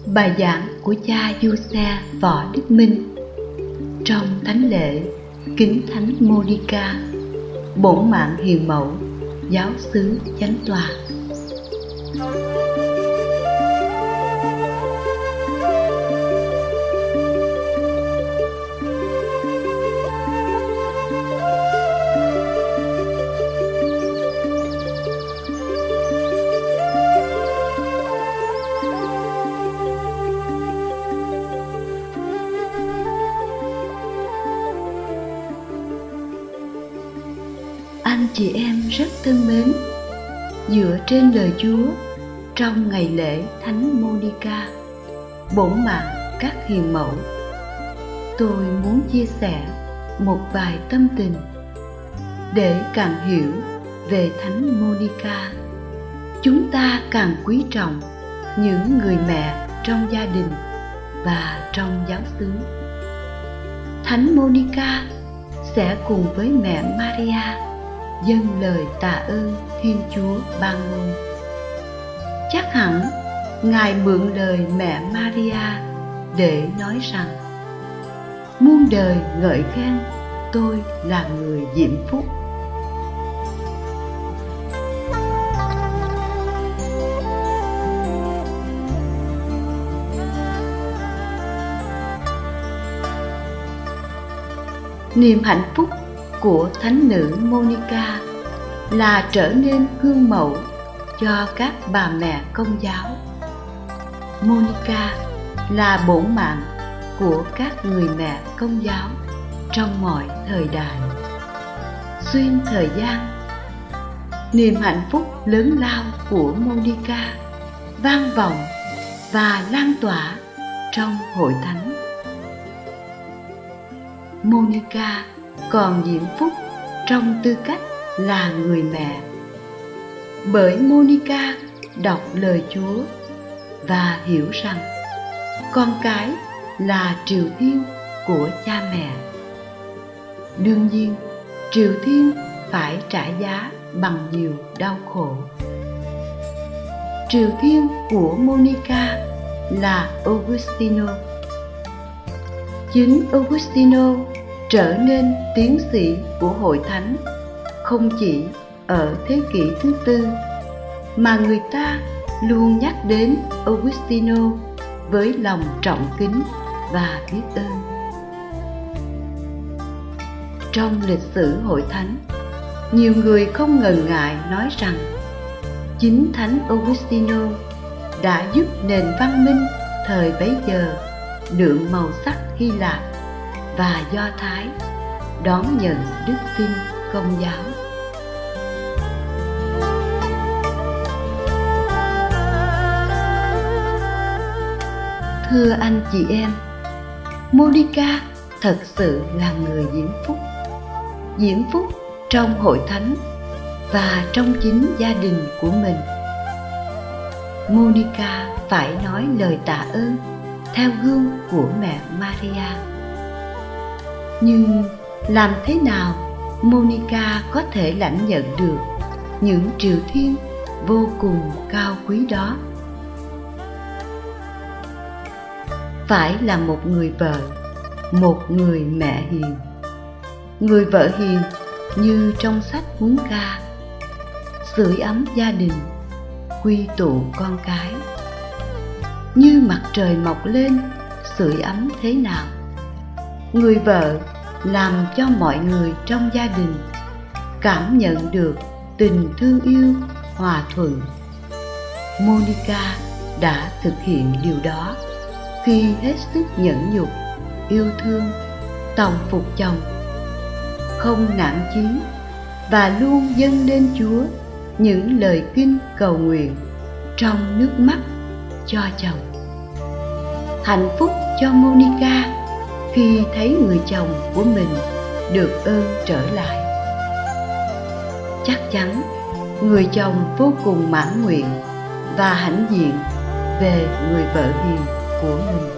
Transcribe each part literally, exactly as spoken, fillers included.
Bài giảng của cha Giuse Võ Đức Minh trong thánh lễ kính thánh Monica, bổn mạng hiền mẫu, giáo xứ Chánh Tòa. Anh chị em rất thân mến, dựa trên lời Chúa trong ngày lễ Thánh Monica, bổn mạng các hiền mẫu, tôi muốn chia sẻ một vài tâm tình để càng hiểu về Thánh Monica. Chúng ta càng quý trọng những người mẹ trong gia đình và trong giáo xứ. Thánh Monica sẽ cùng với mẹ Maria dâng lời tạ ơn Thiên Chúa ban ngôn. Chắc hẳn Ngài mượn lời mẹ Maria để nói rằng: muôn đời ngợi khen tôi là người diễm phúc. Niềm hạnh phúc của thánh nữ Monica là trở nên gương mẫu cho các bà mẹ công giáo. Monica là bổn mạng của các người mẹ công giáo trong mọi thời đại. Xuyên thời gian, niềm hạnh phúc lớn lao của Monica vang vọng và lan tỏa trong hội thánh. Monica còn diễm phúc trong tư cách là người mẹ, bởi Monica đọc lời Chúa và hiểu rằng con cái là triều thiên của cha mẹ. Đương nhiên, triều thiên phải trả giá bằng nhiều đau khổ. Triều thiên của Monica là Augustino. Chính Augustino trở nên tiến sĩ của hội thánh không chỉ ở thế kỷ thứ tư, mà người ta luôn nhắc đến Augustino với lòng trọng kính và biết ơn. Trong lịch sử hội thánh, nhiều người không ngần ngại nói rằng chính thánh Augustino đã giúp nền văn minh thời bấy giờ đượm màu sắc Hy Lạp và Do Thái đón nhận đức tin Công giáo. Thưa anh chị em, Monica thật sự là người diễm phúc. Diễm phúc trong hội thánh và trong chính gia đình của mình. Monica phải nói lời tạ ơn theo gương của mẹ Maria. Nhưng làm thế nào Monica có thể lãnh nhận được những triều thiên vô cùng cao quý đó? Phải là một người vợ, một người mẹ hiền. Người vợ hiền như trong sách huấn ca, sưởi ấm gia đình, quy tụ con cái. Như mặt trời mọc lên, sưởi ấm thế nào, người vợ làm cho mọi người trong gia đình cảm nhận được tình thương yêu, hòa thuận. Monica đã thực hiện điều đó khi hết sức nhẫn nhục, yêu thương, tòng phục chồng, không nản chí và luôn dâng lên Chúa những lời kinh cầu nguyện trong nước mắt cho chồng. Hạnh phúc cho Monica khi thấy người chồng của mình được ơn trở lại. Chắc chắn người chồng vô cùng mãn nguyện và hãnh diện về người vợ hiền của mình.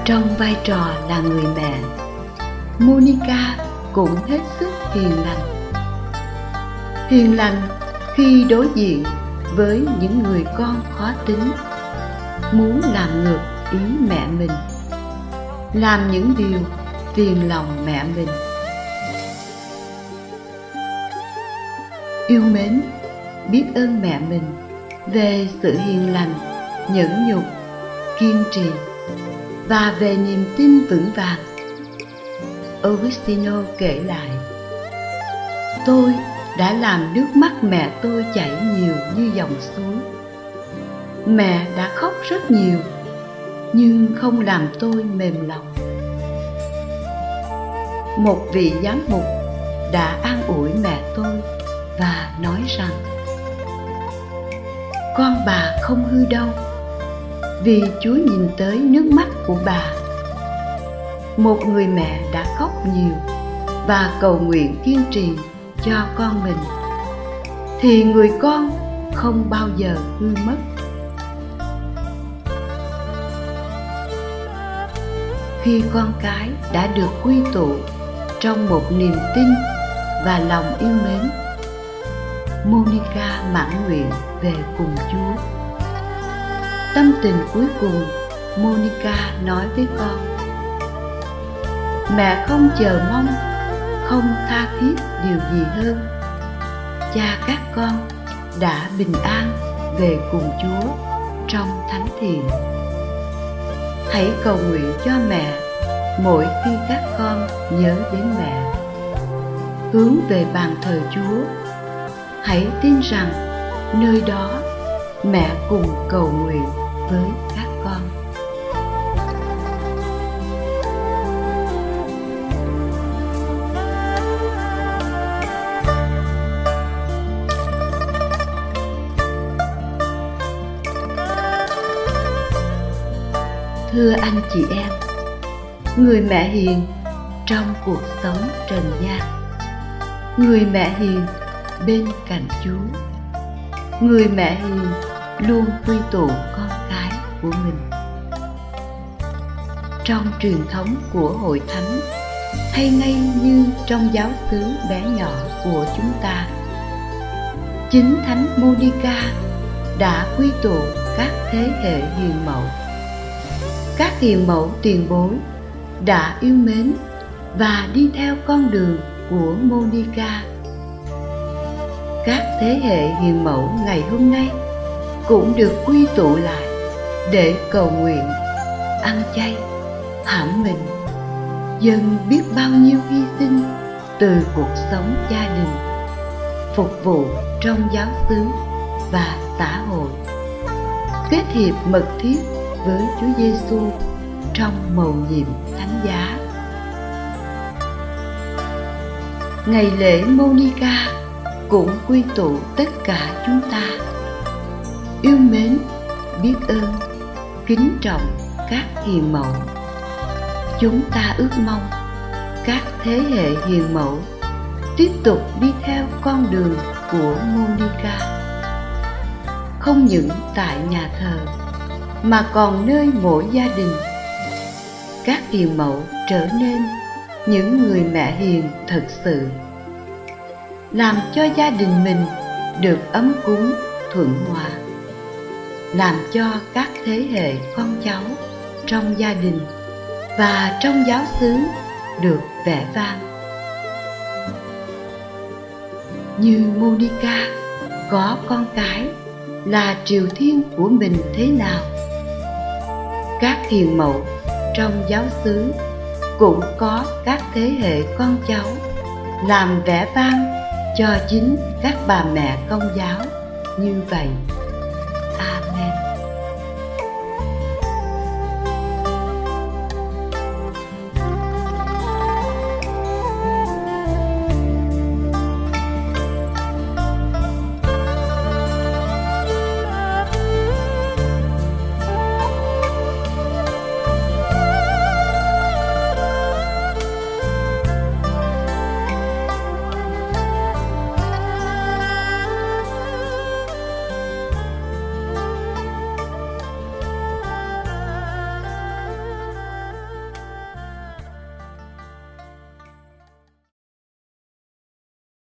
Trong vai trò là người mẹ, Monica cũng hết sức hiền lành. Hiền lành khi đối diện với những người con khó tính, muốn làm ngược ý mẹ mình, làm những điều phiền lòng mẹ mình. Yêu mến, biết ơn mẹ mình về sự hiền lành, nhẫn nhục, kiên trì và về niềm tin vững vàng. Augustino kể lại: tôi đã làm nước mắt mẹ tôi chảy nhiều như dòng suối. Mẹ đã khóc rất nhiều, nhưng không làm tôi mềm lòng. Một vị giám mục đã an ủi mẹ tôi và nói rằng: con bà không hư đâu, vì Chúa nhìn tới nước mắt của bà. Một người mẹ đã khóc nhiều và cầu nguyện kiên trì cho con mình, thì người con không bao giờ hư mất. Khi con cái đã được quy tụ trong một niềm tin và lòng yêu mến, Monica mãn nguyện về cùng Chúa. Tâm tình cuối cùng, Monica nói với con: mẹ không chờ mong, không tha thiết điều gì hơn. Cha các con đã bình an về cùng Chúa trong thánh thiền. Hãy cầu nguyện cho mẹ mỗi khi các con nhớ đến mẹ. Hướng về bàn thờ Chúa, hãy tin rằng nơi đó mẹ cùng cầu nguyện với các con. Thưa anh chị em, người mẹ hiền trong cuộc sống trần gian, người mẹ hiền bên cạnh Chúa, người mẹ hiền luôn quy tụ con cái của mình. Trong truyền thống của Hội Thánh, hay ngay như trong giáo xứ bé nhỏ của chúng ta, chính Thánh Monica đã quy tụ các thế hệ hiền mẫu. Các hiền mẫu tiền bối đã yêu mến và đi theo con đường của Monica. Các thế hệ hiền mẫu ngày hôm nay cũng được quy tụ lại để cầu nguyện, ăn chay, hãm mình, dâng biết bao nhiêu hy sinh từ cuộc sống gia đình, phục vụ trong giáo xứ và xã hội, kết hiệp mật thiết với Chúa Giêsu trong mầu nhiệm thánh giá. Ngày lễ Monica cũng quy tụ tất cả chúng ta, yêu mến, biết ơn, kính trọng các hiền mẫu. Chúng ta ước mong các thế hệ hiền mẫu tiếp tục đi theo con đường của Monica, không những tại nhà thờ mà còn nơi mỗi gia đình. Các hiền mẫu trở nên những người mẹ hiền thật sự, làm cho gia đình mình được ấm cúng thuận hòa, làm cho các thế hệ con cháu trong gia đình và trong giáo xứ được vẻ vang. Như Monica có con cái là triều thiên của mình thế nào, các hiền mẫu trong giáo xứ cũng có các thế hệ con cháu làm vẻ vang cho chính các bà mẹ Công giáo như vậy. Amen.